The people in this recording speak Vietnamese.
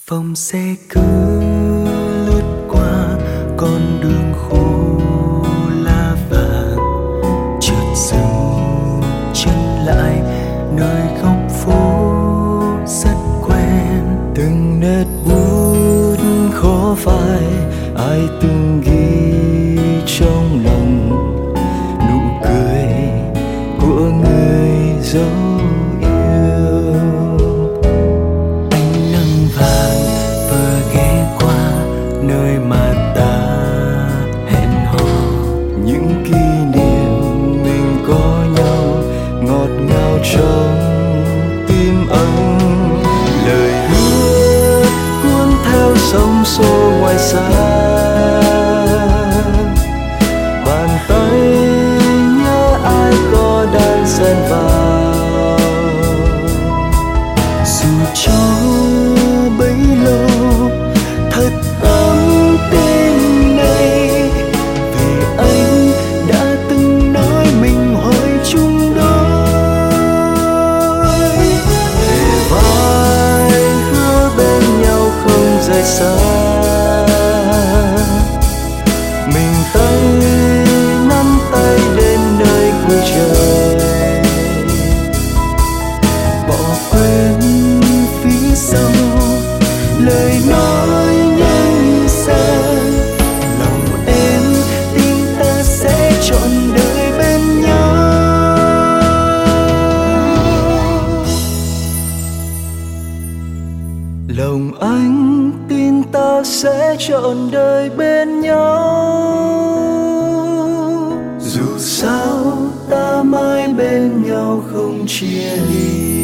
Vòng xe cứ lướt qua con đường khô lá vàng, chợt dừng chân lại nơi góc phố rất quen. Từng nét bút khó phai ai từng ghi trong lòng, nụ cười của người dấu nơi mà ta hẹn hò. Những kỷ niệm mình có nhau ngọt ngào trong tim anh. Lời hứa cuốn theo sóng xô ngoài xa, bàn tay nhớ ai có đang xen vào. Dù cho bấy lâu thật ấm tình này, vì anh đã từng nói mình hoài chung đôi. Kề vai hứa bên nhau không rời xa, mình tay nắm tay đến nơi cuối trời. Bỏ quên phía sau lời nói nhân gian, lòng em tin ta sẽ trọn đời bên nhau. Lòng anh tin ta sẽ trọn đời bên nhau. Dù sao ta mãi bên nhau không chia ly.